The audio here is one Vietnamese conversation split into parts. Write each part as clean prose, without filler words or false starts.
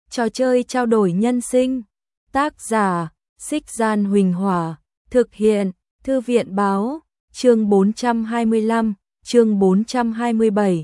Trò chơi trao đổi nhân sinh. Tác giả, Xích Gian Huỳnh Hỏa. Thực hiện, Thư viện Báo. Chương 425, chương 427,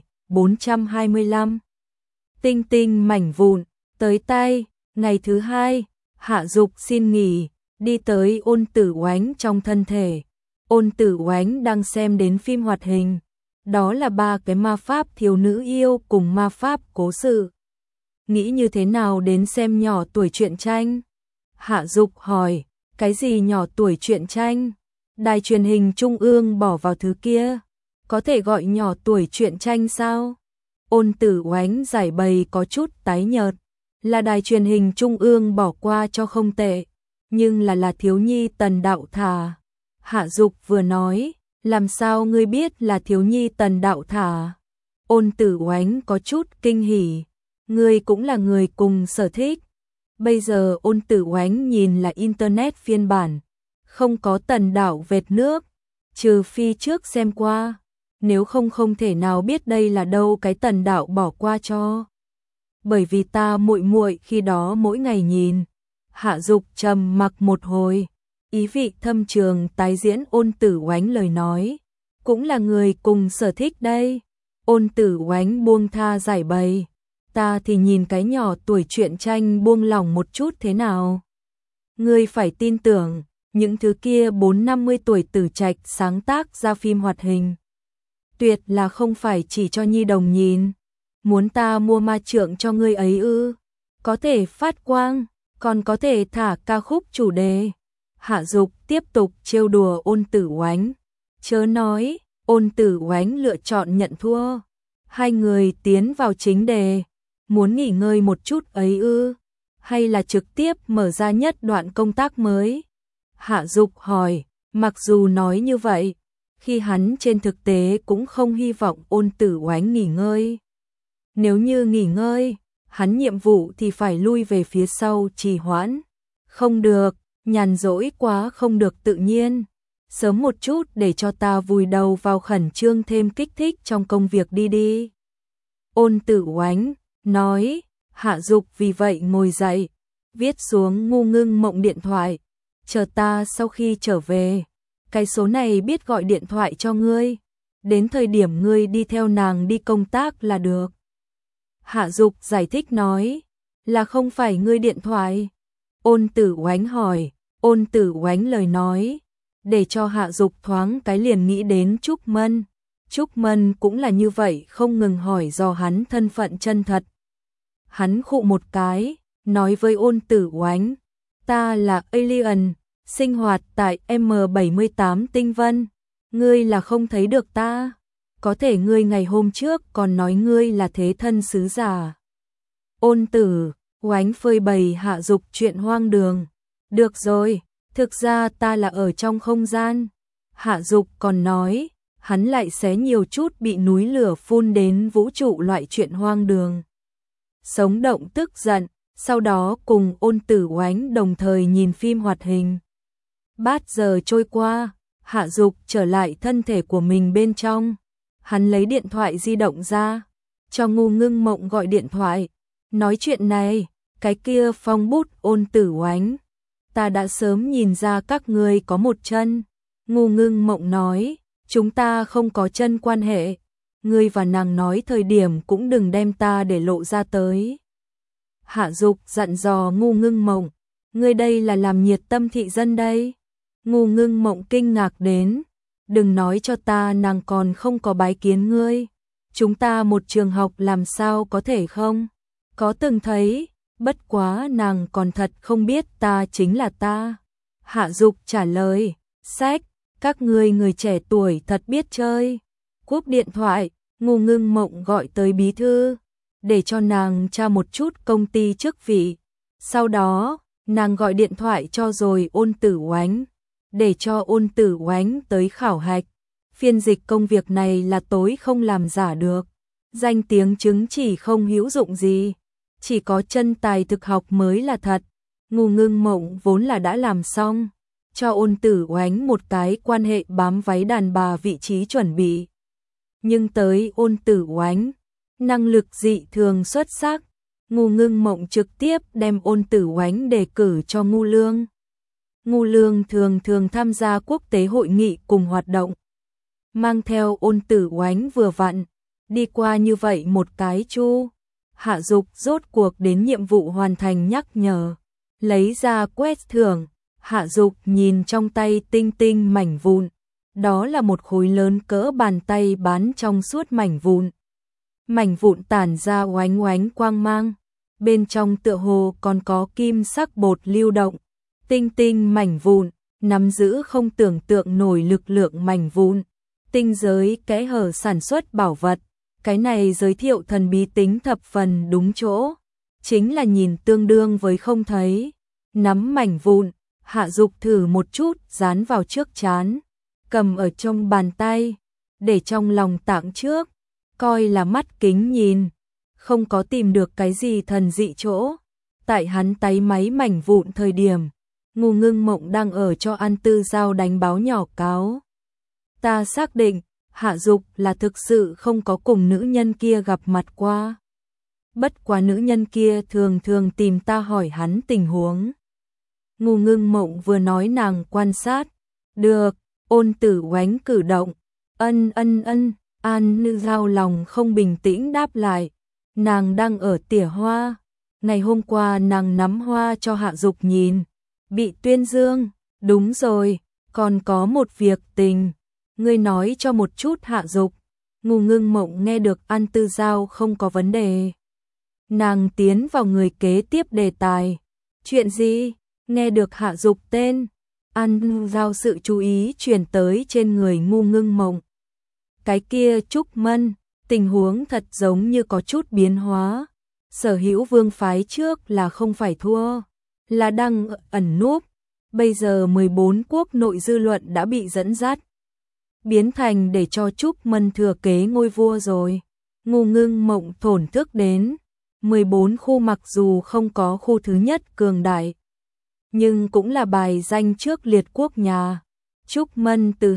425. Tinh tinh mảnh vụn, tới tay. Ngày thứ hai, Hạ Dục xin nghỉ, đi tới Ôn Tử Oánh trong thân thể. Ôn Tử Oánh đang xem đến phim hoạt hình. Đó là 3 cái ma pháp thiếu nữ yêu cùng ma pháp cố sự. Nghĩ như thế nào đến xem nhỏ tuổi truyện tranh? Hạ Dục hỏi, cái gì nhỏ tuổi truyện tranh? Đài truyền hình trung ương bỏ vào thứ kia, có thể gọi nhỏ tuổi truyện tranh sao? Ôn Tử Oánh giải bày có chút tái nhợt, là đài truyền hình trung ương bỏ qua cho không tệ, nhưng là thiếu nhi Tần Đạo Thả. Hạ Dục vừa nói, làm sao ngươi biết là thiếu nhi Tần Đạo Thả? Ôn Tử Oánh có chút kinh hỉ, ngươi cũng là người cùng sở thích. Bây giờ Ôn Tử Oánh nhìn là internet phiên bản, không có Tần Đạo vệt nước, trừ phi trước xem qua, nếu không không thể nào biết đây là đâu cái Tần Đạo bỏ qua cho. Bởi vì ta muội muội khi đó mỗi ngày nhìn. Hạ Dục trầm mặc một hồi, ý vị thâm trường tái diễn Ôn Tử Oánh lời nói, cũng là người cùng sở thích đây. Ôn Tử Oánh buông tha giải bày, ta thì nhìn cái nhỏ tuổi truyện tranh buông lỏng một chút thế nào. Ngươi phải tin tưởng, những thứ kia 4-50 tuổi Tử Trạch sáng tác ra phim hoạt hình, tuyệt là không phải chỉ cho nhi đồng nhìn. Muốn ta mua ma trượng cho ngươi ấy ư? Có thể phát quang, còn có thể thả ca khúc chủ đề. Hạ Dục tiếp tục trêu đùa Ôn Tử Oánh. Chớ nói, Ôn Tử Oánh lựa chọn nhận thua. Hai người tiến vào chính đề. Muốn nghỉ ngơi một chút ấy ư? Hay là trực tiếp mở ra nhất đoạn công tác mới? Hạ Dục hỏi, mặc dù nói như vậy, khi hắn trên thực tế cũng không hy vọng Ôn Tử Oánh nghỉ ngơi. Nếu như nghỉ ngơi, hắn nhiệm vụ thì phải lui về phía sau trì hoãn. Không được, nhàn rỗi quá không được tự nhiên. Sớm một chút để cho ta vùi đầu vào khẩn trương thêm kích thích trong công việc đi. Ôn Tử Oánh nói. Hạ Dục vì vậy ngồi dậy, viết xuống Ngu Ngưng Mộng điện thoại. Chờ ta sau khi trở về, cái số này biết gọi điện thoại cho ngươi. Đến thời điểm ngươi đi theo nàng đi công tác là được. Hạ Dục giải thích nói, là không phải ngươi điện thoại. Ôn Tử Oánh hỏi. Ôn Tử Oánh lời nói, để cho Hạ Dục thoáng cái liền nghĩ đến Trúc Mân. Trúc Mân cũng là như vậy, không ngừng hỏi dò hắn thân phận chân thật. Hắn khụ một cái, nói với Ôn Tử Oánh, ta là alien, sinh hoạt tại M78 tinh vân. Ngươi là không thấy được ta. Có thể ngươi ngày hôm trước còn nói ngươi là thế thân sứ giả. Ôn Tử Oánh phơi bày Hạ Dục chuyện hoang đường. Được rồi, thực ra ta là ở trong không gian. Hạ Dục còn nói, hắn lại xé nhiều chút bị núi lửa phun đến vũ trụ loại chuyện hoang đường. Sống động tức giận, sau đó cùng Ôn Tử Oánh đồng thời nhìn phim hoạt hình. Bát giờ trôi qua, Hạ Dục trở lại thân thể của mình bên trong. Hắn lấy điện thoại di động ra, cho Ngu Ngưng Mộng gọi điện thoại. Nói chuyện này, cái kia phong bút. Ôn Tử Oánh, ta đã sớm nhìn ra các ngươi có một chân. Ngu Ngưng Mộng nói, chúng ta không có chân quan hệ. Ngươi và nàng nói thời điểm cũng đừng đem ta để lộ ra tới. Hạ Dục dặn dò Ngu Ngưng Mộng, ngươi đây là làm nhiệt tâm thị dân đây. Ngu Ngưng Mộng kinh ngạc đến, đừng nói cho ta nàng còn không có bái kiến ngươi. Chúng ta một trường học làm sao có thể không? Có từng thấy, bất quá nàng còn thật không biết ta chính là ta. Hạ Dục trả lời, sách, các ngươi người trẻ tuổi thật biết chơi. Cúp điện thoại, Ngu Ngưng Mộng gọi tới bí thư, để cho nàng tra một chút công ty chức vị. Sau đó, nàng gọi điện thoại cho rồi Ôn Tử Oánh, để cho Ôn Tử Oánh tới khảo hạch. Phiên dịch công việc này là tối không làm giả được. Danh tiếng chứng chỉ không hữu dụng gì. Chỉ có chân tài thực học mới là thật. Ngu Ngưng Mộng vốn là đã làm xong, cho Ôn Tử Oánh một cái quan hệ bám váy đàn bà vị trí chuẩn bị. Nhưng tới Ôn Tử Oánh, năng lực dị thường xuất sắc, Ngu Ngưng Mộng trực tiếp đem Ôn Tử Oánh đề cử cho Ngu Lương. Ngu Lương thường thường tham gia quốc tế hội nghị cùng hoạt động, mang theo Ôn Tử Oánh vừa vặn, đi qua như vậy một cái chu. Hạ Dục rốt cuộc đến nhiệm vụ hoàn thành nhắc nhở, lấy ra quét thưởng. Hạ Dục nhìn trong tay tinh tinh mảnh vụn, đó là một khối lớn cỡ bàn tay bán trong suốt mảnh vụn. Mảnh vụn tản ra oánh oánh quang mang, bên trong tựa hồ còn có kim sắc bột lưu động. Tinh tinh mảnh vụn, nắm giữ không tưởng tượng nổi lực lượng mảnh vụn. Tinh giới kẽ hở sản xuất bảo vật, cái này giới thiệu thần bí tính thập phần đúng chỗ, chính là nhìn tương đương với không thấy. Nắm mảnh vụn, Hạ Dục thử một chút dán vào trước trán, cầm ở trong bàn tay, để trong lòng tạng trước, coi là mắt kính nhìn, không có tìm được cái gì thần dị chỗ. Tại hắn táy máy mảnh vụn thời điểm, Ngu Ngưng Mộng đang ở cho An Tư Giao đánh báo nhỏ cáo. Ta xác định, Hạ Dục là thực sự không có cùng nữ nhân kia gặp mặt qua. Bất quá nữ nhân kia thường thường tìm ta hỏi hắn tình huống. Ngu Ngưng Mộng vừa nói nàng quan sát. Được, Ôn Tử Oánh cử động. Ân. An Tư Giao lòng không bình tĩnh đáp lại. Nàng đang ở tỉa hoa. Ngày hôm qua nàng nắm hoa cho Hạ Dục nhìn. Bị tuyên dương. Đúng rồi, còn có một việc tình. Ngươi nói cho một chút Hạ Dục. Ngu Ngưng Mộng nghe được An Tư Giao không có vấn đề. Nàng tiến vào người kế tiếp đề tài. Chuyện gì? Nghe được Hạ Dục tên, An Tư Giao sự chú ý chuyển tới trên người Ngu Ngưng Mộng. Cái kia Trúc Mân, tình huống thật giống như có chút biến hóa. Sở Hữu Vương phái trước là không phải thua, là đang ẩn núp. Bây giờ 14 quốc nội dư luận đã bị dẫn dắt, biến thành để cho Trúc Mân thừa kế ngôi vua rồi. Ngu Ngưng Mộng thổn thức đến, 14 khu mặc dù không có khu thứ nhất cường đại, nhưng cũng là bài danh trước liệt quốc nhà. Trúc Mân từ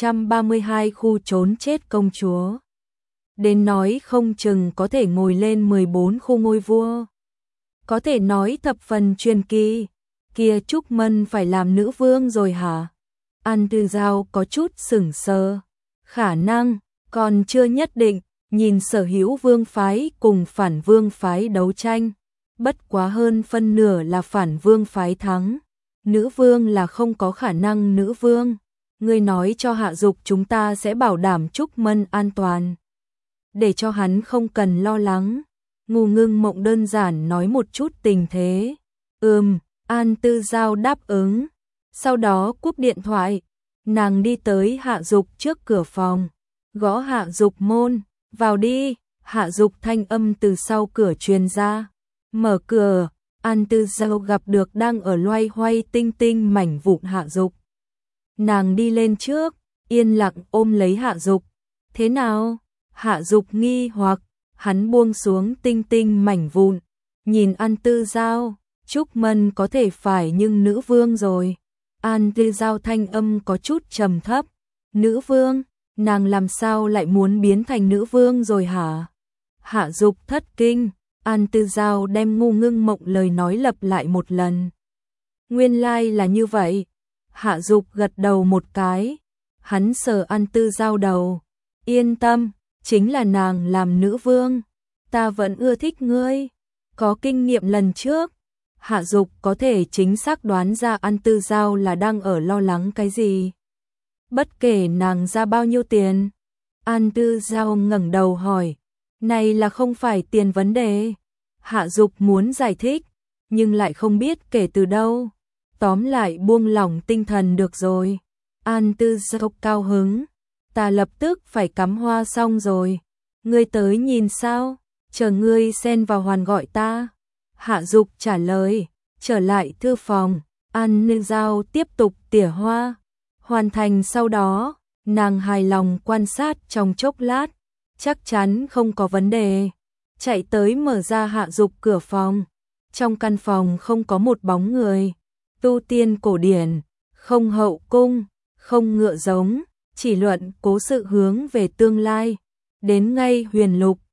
232 khu trốn chết công chúa, đến nói không chừng có thể ngồi lên 14 khu ngôi vua. Có thể nói thập phần truyền kỳ, kia Trúc Mân phải làm nữ vương rồi hả? An Tư Giao có chút sửng sờ, khả năng, còn chưa nhất định, nhìn Sở Hữu Vương phái cùng Phản Vương phái đấu tranh, bất quá hơn phân nửa là Phản Vương phái thắng, nữ vương là không có khả năng nữ vương. Ngươi nói cho Hạ Dục chúng ta sẽ bảo đảm Trúc Mân an toàn, để cho hắn không cần lo lắng. Ngu Ngưng Mộng đơn giản nói một chút tình thế. An Tư Giao đáp ứng, sau đó cúp điện thoại, nàng đi tới Hạ Dục trước cửa phòng, gõ Hạ Dục môn, vào đi. Hạ Dục thanh âm từ sau cửa truyền ra, mở cửa. An Tư Giao gặp được đang ở loay hoay tinh tinh mảnh vụn Hạ Dục. Nàng đi lên trước, yên lặng ôm lấy Hạ Dục. Thế nào? Hạ Dục nghi hoặc, hắn buông xuống tinh tinh mảnh vụn, nhìn An Tư Giao. Trúc Mân có thể phải nhưng nữ vương rồi. An Tư Giao thanh âm có chút trầm thấp. Nữ vương? Nàng làm sao lại muốn biến thành nữ vương rồi hả? Hạ Dục thất kinh. An Tư Giao đem Ngu Ngưng Mộng lời nói lặp lại một lần. Nguyên lai là như vậy. Hạ Dục gật đầu một cái. Hắn sờ An Tư Giao đầu. Yên tâm, chính là nàng làm nữ vương. Ta vẫn ưa thích ngươi. Có kinh nghiệm lần trước. Hạ Dục có thể chính xác đoán ra An Tư Giao là đang ở lo lắng cái gì. Bất kể nàng ra bao nhiêu tiền. An Tư Giao ngẩng đầu hỏi. Này là không phải tiền vấn đề. Hạ Dục muốn giải thích, nhưng lại không biết kể từ đâu. Tóm lại buông lỏng tinh thần được rồi. An Tư Giao cao hứng. Ta lập tức phải cắm hoa xong rồi. Ngươi tới nhìn sao? Chờ ngươi xen vào hoàn gọi ta. Hạ Dục trả lời. Trở lại thư phòng, An Tư Giao tiếp tục tỉa hoa. Hoàn thành sau đó, nàng hài lòng quan sát trong chốc lát, chắc chắn không có vấn đề. Chạy tới mở ra Hạ Dục cửa phòng. Trong căn phòng không có một bóng người. Tu tiên cổ điển, không hậu cung, không ngựa giống, chỉ luận cố sự hướng về tương lai. Đến ngay huyền lục,